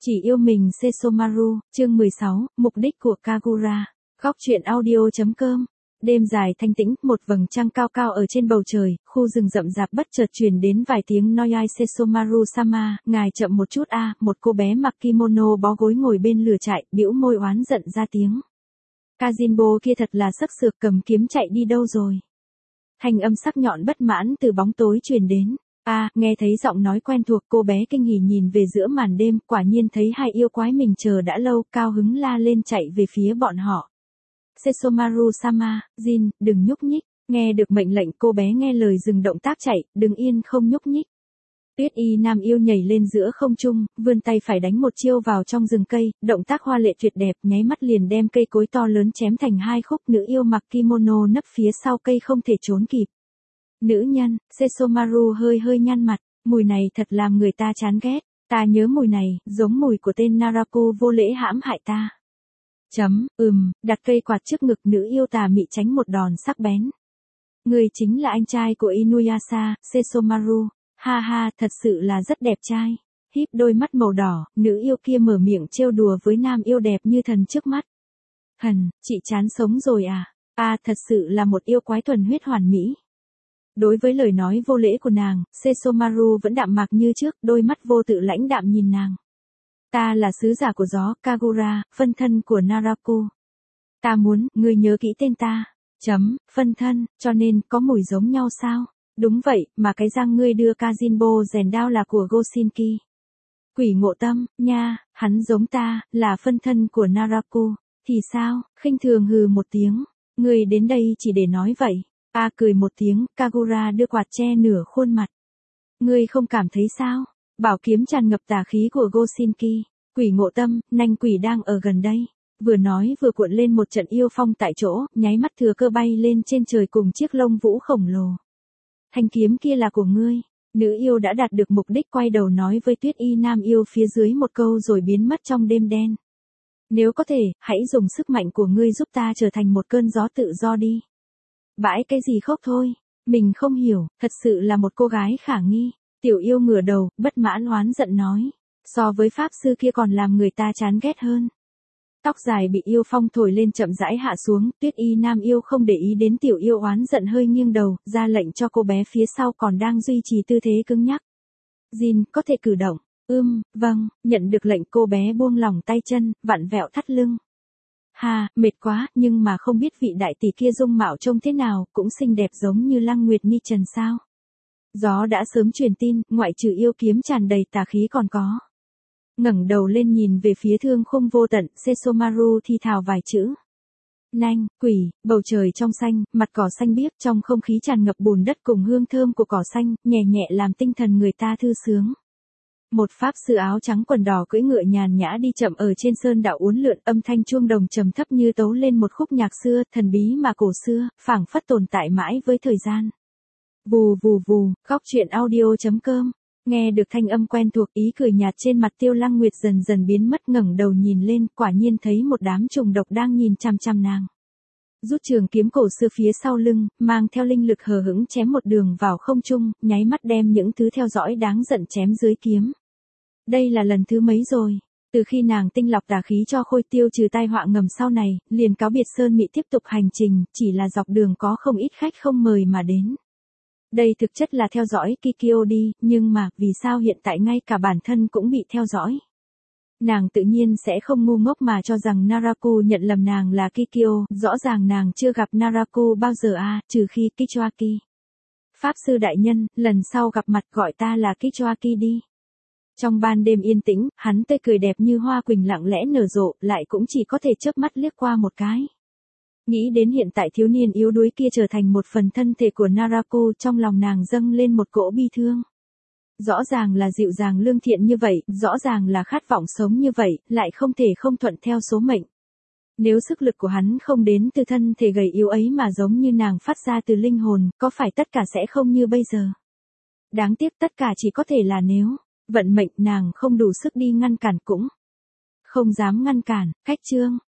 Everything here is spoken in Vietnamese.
Chỉ yêu mình Sesomaru, chương 16, mục đích của Kagura. Góc truyện audio.com. Đêm dài thanh tĩnh, một vầng trăng cao cao ở trên bầu trời, khu rừng rậm rạp bất chợt truyền đến vài tiếng nói ai Sesomaru-sama, ngài chậm một chút a, một cô bé mặc kimono bó gối ngồi bên lửa trại, bĩu môi oán giận ra tiếng. Kajinbo kia thật là sắc sược, cầm kiếm chạy đi đâu rồi? Thanh âm sắc nhọn bất mãn từ bóng tối truyền đến. Nghe thấy giọng nói quen thuộc, cô bé kinh hỉ nhìn về giữa màn đêm, quả nhiên thấy hai yêu quái mình chờ đã lâu, cao hứng la lên chạy về phía bọn họ. Sesomaru-sama, Jin, đừng nhúc nhích. Nghe được mệnh lệnh, cô bé nghe lời dừng động tác chạy, đứng yên không nhúc nhích. Tuyết y nam yêu nhảy lên giữa không trung, vươn tay phải đánh một chiêu vào trong rừng cây, động tác hoa lệ tuyệt đẹp, nháy mắt liền đem cây cối to lớn chém thành hai khúc. Nữ yêu mặc kimono nấp phía sau cây không thể trốn kịp. Nữ nhân, Sesomaru hơi nhăn mặt, mùi này thật làm người ta chán ghét, ta nhớ mùi này, giống mùi của tên Naraku vô lễ hãm hại ta. Đặt cây quạt trước ngực, nữ yêu tà mị tránh một đòn sắc bén. Người chính là anh trai của Inuyasha, Sesomaru, ha ha, thật sự là rất đẹp trai. Híp đôi mắt màu đỏ, nữ yêu kia mở miệng trêu đùa với nam yêu đẹp như thần trước mắt. Chị chán sống rồi à? Thật sự là một yêu quái thuần huyết hoàn mỹ. Đối với lời nói vô lễ của nàng, Sesomaru vẫn đạm mạc như trước, đôi mắt vô tự lãnh đạm nhìn nàng. Ta là sứ giả của gió, Kagura, phân thân của Naraku. Ta muốn, ngươi nhớ kỹ tên ta. Phân thân, cho nên, có mùi giống nhau sao? Đúng vậy, mà cái răng ngươi đưa Kajinbo rèn đao là của Goshinki. Quỷ ngộ tâm, nha, hắn giống ta, là phân thân của Naraku. Thì sao, khinh thường hừ một tiếng. Ngươi đến đây chỉ để nói vậy. Cười một tiếng, Kagura đưa quạt che nửa khuôn mặt. Ngươi không cảm thấy sao? Bảo kiếm tràn ngập tà khí của Goshinki. Quỷ ngộ tâm, nanh quỷ đang ở gần đây. Vừa nói vừa cuộn lên một trận yêu phong tại chỗ, nháy mắt thừa cơ bay lên trên trời cùng chiếc lông vũ khổng lồ. Thanh kiếm kia là của ngươi. Nữ yêu đã đạt được mục đích, quay đầu nói với tuyết y nam yêu phía dưới một câu rồi biến mất trong đêm đen. Nếu có thể, hãy dùng sức mạnh của ngươi giúp ta trở thành một cơn gió tự do đi. Bãi cái gì khóc thôi, mình không hiểu, thật sự là một cô gái khả nghi. Tiểu yêu ngửa đầu, bất mãn oán giận nói. So với pháp sư kia còn làm người ta chán ghét hơn. Tóc dài bị yêu phong thổi lên chậm rãi hạ xuống, tuyết y nam yêu không để ý đến tiểu yêu oán giận, hơi nghiêng đầu, ra lệnh cho cô bé phía sau còn đang duy trì tư thế cứng nhắc. Jin, có thể cử động. Vâng, nhận được lệnh cô bé buông lỏng tay chân, vặn vẹo thắt lưng. Mệt quá, nhưng mà không biết vị đại tỷ kia dung mạo trông thế nào, cũng xinh đẹp giống như Lăng Nguyệt Ni Trần sao. Gió đã sớm truyền tin, ngoại trừ yêu kiếm tràn đầy tà khí còn có. Ngẩng đầu lên nhìn về phía thương khung vô tận, Sesomaru thi thào vài chữ. Nanh, quỷ, bầu trời trong xanh, mặt cỏ xanh biếc, trong không khí tràn ngập bùn đất cùng hương thơm của cỏ xanh, nhẹ nhẹ làm tinh thần người ta thư sướng. Một pháp sư áo trắng quần đỏ cưỡi ngựa nhàn nhã đi chậm ở trên sơn đạo uốn lượn, âm thanh chuông đồng trầm thấp như tấu lên một khúc nhạc xưa, thần bí mà cổ xưa, phảng phất tồn tại mãi với thời gian. Vù vù vù, góc truyện audio.com. Nghe được thanh âm quen thuộc, ý cười nhạt trên mặt Tiêu Lăng Nguyệt dần dần biến mất, ngẩng đầu nhìn lên, quả nhiên thấy một đám trùng độc đang nhìn chằm chằm nàng. Rút trường kiếm cổ xưa phía sau lưng, mang theo linh lực hờ hững chém một đường vào không trung, nháy mắt đem những thứ theo dõi đáng giận chém dưới kiếm. Đây là lần thứ mấy rồi? Từ khi nàng tinh lọc tà khí cho Khôi Tiêu trừ tai họa ngầm sau này, liền cáo biệt Sơn Mị tiếp tục hành trình, chỉ là dọc đường có không ít khách không mời mà đến. Đây thực chất là theo dõi Kikyo đi, nhưng mà, vì sao hiện tại ngay cả bản thân cũng bị theo dõi? Nàng tự nhiên sẽ không ngu ngốc mà cho rằng Naraku nhận lầm nàng là Kikyo, rõ ràng nàng chưa gặp Naraku bao giờ trừ khi Kichoaki. Pháp sư đại nhân, lần sau gặp mặt gọi ta là Kichoaki đi. Trong ban đêm yên tĩnh, hắn tươi cười đẹp như hoa quỳnh lặng lẽ nở rộ, lại cũng chỉ có thể chớp mắt liếc qua một cái. Nghĩ đến hiện tại thiếu niên yếu đuối kia trở thành một phần thân thể của Naraku, trong lòng nàng dâng lên một cỗ bi thương. Rõ ràng là dịu dàng lương thiện như vậy, rõ ràng là khát vọng sống như vậy, lại không thể không thuận theo số mệnh. Nếu sức lực của hắn không đến từ thân thể gầy yếu ấy mà giống như nàng phát ra từ linh hồn, có phải tất cả sẽ không như bây giờ? Đáng tiếc tất cả chỉ có thể là nếu. Vận mệnh nàng không đủ sức đi ngăn cản cũng không dám ngăn cản, cách chương.